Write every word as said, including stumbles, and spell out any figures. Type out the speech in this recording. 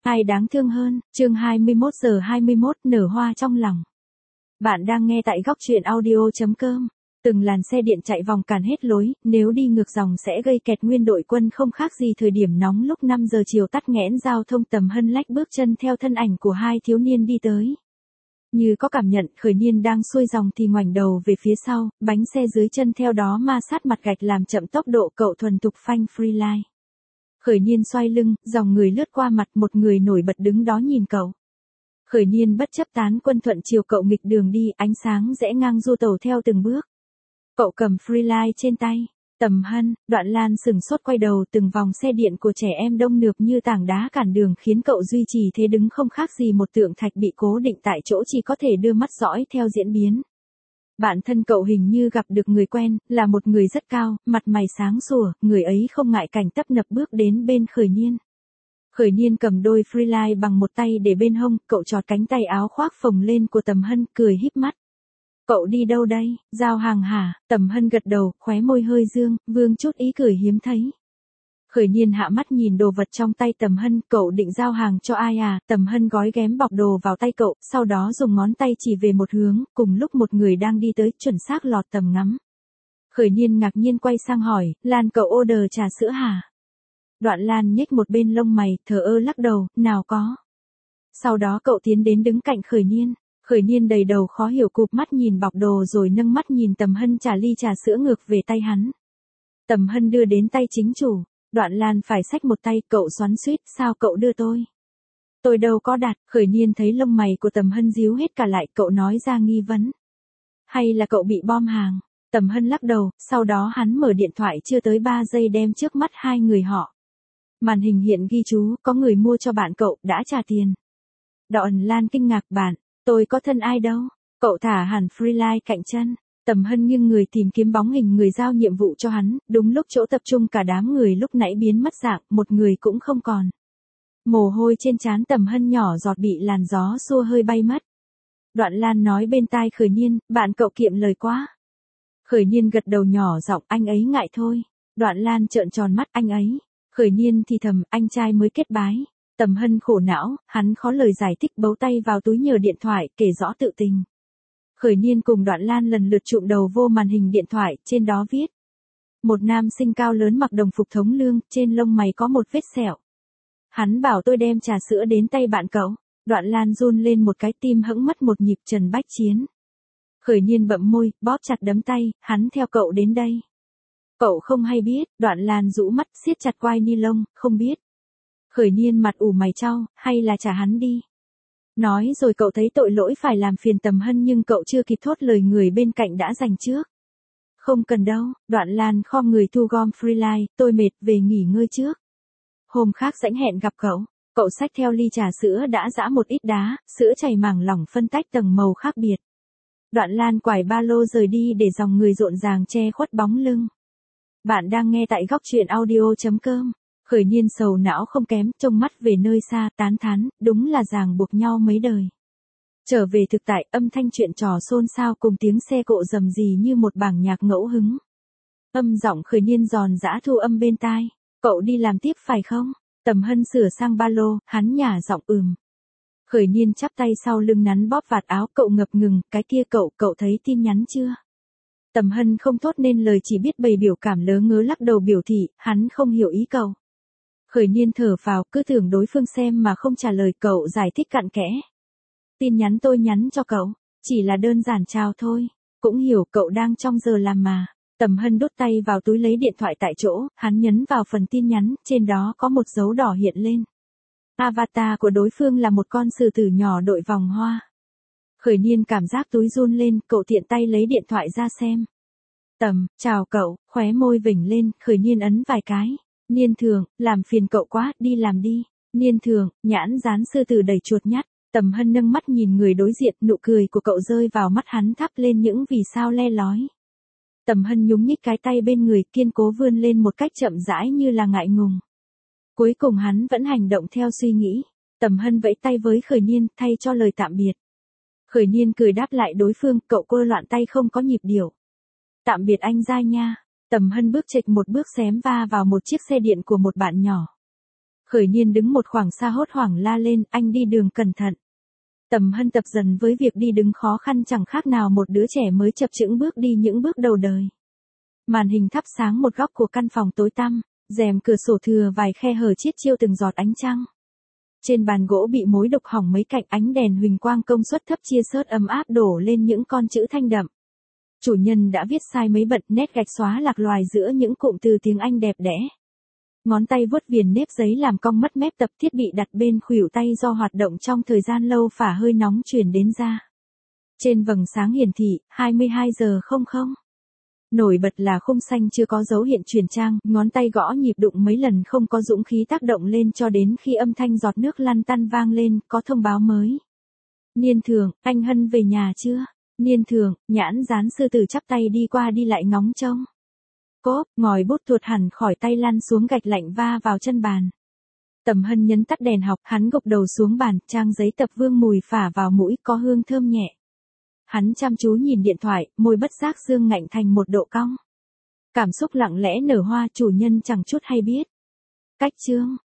Ai đáng thương hơn, chương hai mươi mốt giờ hai mươi mốt nở hoa trong lòng. Bạn đang nghe tại góc truyện audio.com. Từng làn xe điện chạy vòng càn hết lối, nếu đi ngược dòng sẽ gây kẹt nguyên đội quân không khác gì thời điểm nóng lúc năm giờ chiều tắc nghẽn giao thông. Tầm Hân lách bước chân theo thân ảnh của hai thiếu niên đi tới. Như có cảm nhận Khởi Niên đang xuôi dòng thì ngoảnh đầu về phía sau, bánh xe dưới chân theo đó ma sát mặt gạch làm chậm tốc độ cậu thuần thục phanh freelide. Khởi Niên xoay lưng, dòng người lướt qua mặt một người nổi bật đứng đó nhìn cậu. Khởi Niên bất chấp tán quân thuận chiều cậu nghịch đường đi, ánh sáng rẽ ngang du tàu theo từng bước. Cậu cầm freelide trên tay. Tầm Hân, Đoạn Lan sừng sốt quay đầu, từng vòng xe điện của trẻ em đông nườp như tảng đá cản đường khiến cậu duy trì thế đứng không khác gì một tượng thạch bị cố định tại chỗ, chỉ có thể đưa mắt dõi theo diễn biến. Bản thân cậu hình như gặp được người quen, là một người rất cao, mặt mày sáng sủa, người ấy không ngại cảnh tấp nập bước đến bên Khởi Niên. Khởi Niên cầm đôi freelide bằng một tay để bên hông, cậu chọt cánh tay áo khoác phồng lên của Tầm Hân, cười híp mắt. Cậu đi đâu đây, giao hàng hả? Tầm Hân gật đầu, khóe môi hơi dương, vương chút ý cười hiếm thấy. Khởi Niên hạ mắt nhìn đồ vật trong tay Tầm Hân, cậu định giao hàng cho ai à? Tầm Hân gói ghém bọc đồ vào tay cậu, sau đó dùng ngón tay chỉ về một hướng, cùng lúc một người đang đi tới, chuẩn xác lọt tầm ngắm. Khởi Niên ngạc nhiên quay sang hỏi, Lan cậu order trà sữa hả? Đoạn Lan nhếch một bên lông mày, thờ ơ lắc đầu, nào có. Sau đó cậu tiến đến đứng cạnh Khởi Niên. Khởi Niên đầy đầu khó hiểu cụp mắt nhìn bọc đồ rồi nâng mắt nhìn Tầm Hân trả ly trà sữa ngược về tay hắn. Tầm Hân đưa đến tay chính chủ. Đoạn Lan phải xách một tay, cậu xoắn xuýt, sao cậu đưa tôi? Tôi đâu có đặt. Khởi Niên thấy lông mày của Tầm Hân díu hết cả lại, cậu nói ra nghi vấn. Hay là cậu bị bom hàng? Tầm Hân lắc đầu, sau đó hắn mở điện thoại chưa tới ba giây đem trước mắt hai người họ. Màn hình hiện ghi chú, có người mua cho bạn cậu, đã trả tiền. Đoạn Lan kinh ngạc, bạn, tôi có thân ai đâu. Cậu thả hẳn freelide cạnh chân. Tầm Hân nghiêng người tìm kiếm bóng hình người giao nhiệm vụ cho hắn, đúng lúc chỗ tập trung cả đám người lúc nãy biến mất dạng, một người cũng không còn. Mồ hôi trên trán Tầm Hân nhỏ giọt bị làn gió xua hơi bay mất. Đoạn Lan nói bên tai Khởi Niên, bạn cậu kiệm lời quá. Khởi Niên gật đầu nhỏ giọng, anh ấy ngại thôi. Đoạn Lan trợn tròn mắt, anh ấy. Khởi Niên thì thầm, anh trai mới kết bái. Tầm Hân khổ não, hắn khó lời giải thích, bấu tay vào túi nhờ điện thoại, kể rõ tự tình. Khởi Niên cùng Đoạn Lan lần lượt chụm đầu vô màn hình điện thoại, trên đó viết. Một nam sinh cao lớn mặc đồng phục thống lương, trên lông mày có một vết sẹo. Hắn bảo tôi đem trà sữa đến tay bạn cậu. Đoạn Lan run lên một cái, tim hững mất một nhịp. Trần Bách Chiến. Khởi Niên bậm môi, bóp chặt đấm tay, hắn theo cậu đến đây. Cậu không hay biết. Đoạn Lan rũ mắt, siết chặt quai ni lông, không biết. Khởi Niên mặt ủ mày chau, hay là trả hắn đi. Nói rồi cậu thấy tội lỗi phải làm phiền Tầm Hân, nhưng cậu chưa kịp thốt lời người bên cạnh đã giành trước. Không cần đâu. Đoạn Lan khom người thu gom freelide, tôi mệt, về nghỉ ngơi trước. Hôm khác rảnh hẹn gặp cậu. Cậu xách theo ly trà sữa đã giã một ít đá, sữa chảy mảng lỏng phân tách tầng màu khác biệt. Đoạn Lan quải ba lô rời đi để dòng người rộn ràng che khuất bóng lưng. Bạn đang nghe tại góc truyện audio.com. Khởi Niên sầu não không kém, trông mắt về nơi xa, tán thán, đúng là ràng buộc nhau mấy đời. Trở về thực tại, âm thanh chuyện trò xôn xao cùng tiếng xe cộ rầm rì như một bảng nhạc ngẫu hứng. Âm giọng Khởi Niên giòn giã thu âm bên tai. Cậu đi làm tiếp phải không? Tầm Hân sửa sang ba lô, hắn nhả giọng ừm. Khởi Niên chắp tay sau lưng nắn bóp vạt áo, cậu ngập ngừng, cái kia cậu, cậu thấy tin nhắn chưa? Tầm Hân không thốt nên lời, chỉ biết bày biểu cảm lớ ngớ lắc đầu biểu thị, hắn không hiểu ý cậu. Khởi Niên thở phào, cứ tưởng đối phương xem mà không trả lời, cậu giải thích cặn kẽ. Tin nhắn tôi nhắn cho cậu, chỉ là đơn giản chào thôi. Cũng hiểu cậu đang trong giờ làm mà. Tầm Hân đút tay vào túi lấy điện thoại tại chỗ, hắn nhấn vào phần tin nhắn, trên đó có một dấu đỏ hiện lên. Avatar của đối phương là một con sư tử nhỏ đội vòng hoa. Khởi Niên cảm giác túi run lên, cậu tiện tay lấy điện thoại ra xem. Tầm, chào cậu, khóe môi vểnh lên, Khởi Niên ấn vài cái. Niên Thường, làm phiền cậu quá, đi làm đi. Niên Thường, nhãn dán sư tử đầy chuột nhắt. Tầm Hân nâng mắt nhìn người đối diện, nụ cười của cậu rơi vào mắt hắn thắp lên những vì sao le lói. Tầm Hân nhúng nhích cái tay bên người, kiên cố vươn lên một cách chậm rãi như là ngại ngùng. Cuối cùng hắn vẫn hành động theo suy nghĩ. Tầm Hân vẫy tay với Khởi Niên, thay cho lời tạm biệt. Khởi Niên cười đáp lại đối phương, cậu cô loạn tay không có nhịp điệu. Tạm biệt anh giai nha. Tầm Hân bước chệch một bước xém va vào một chiếc xe điện của một bạn nhỏ. Khởi Niên đứng một khoảng xa hốt hoảng la lên, anh đi đường cẩn thận. Tầm Hân tập dần với việc đi đứng khó khăn chẳng khác nào một đứa trẻ mới chập chững bước đi những bước đầu đời. Màn hình thắp sáng một góc của căn phòng tối tăm, rèm cửa sổ thừa vài khe hở chiết chiêu từng giọt ánh trăng. Trên bàn gỗ bị mối đục hỏng mấy cạnh, ánh đèn huỳnh quang công suất thấp chia sớt ấm áp đổ lên những con chữ thanh đậm. Chủ nhân đã viết sai mấy bận, nét gạch xóa lạc loài giữa những cụm từ tiếng Anh đẹp đẽ. Ngón tay vuốt viền nếp giấy làm cong mất mép, tập thiết bị đặt bên khuỷu tay do hoạt động trong thời gian lâu phả hơi nóng truyền đến da. Trên vầng sáng hiển thị, hai mươi hai giờ không không. Nổi bật là khung xanh chưa có dấu hiện chuyển trang, ngón tay gõ nhịp đụng mấy lần không có dũng khí tác động lên cho đến khi âm thanh giọt nước lăn tăn vang lên, có thông báo mới. Niên Thường, anh Hân về nhà chưa? Niên Thường, nhãn dán sư tử chắp tay đi qua đi lại ngóng trông. Cốp, ngòi bút tuột hẳn khỏi tay lăn xuống gạch lạnh va vào chân bàn. Tầm Hân nhấn tắt đèn học, hắn gục đầu xuống bàn, trang giấy tập vương mùi phả vào mũi có hương thơm nhẹ. Hắn chăm chú nhìn điện thoại, môi bất giác dương ngạnh thành một độ cong. Cảm xúc lặng lẽ nở hoa, chủ nhân chẳng chút hay biết. Cách chương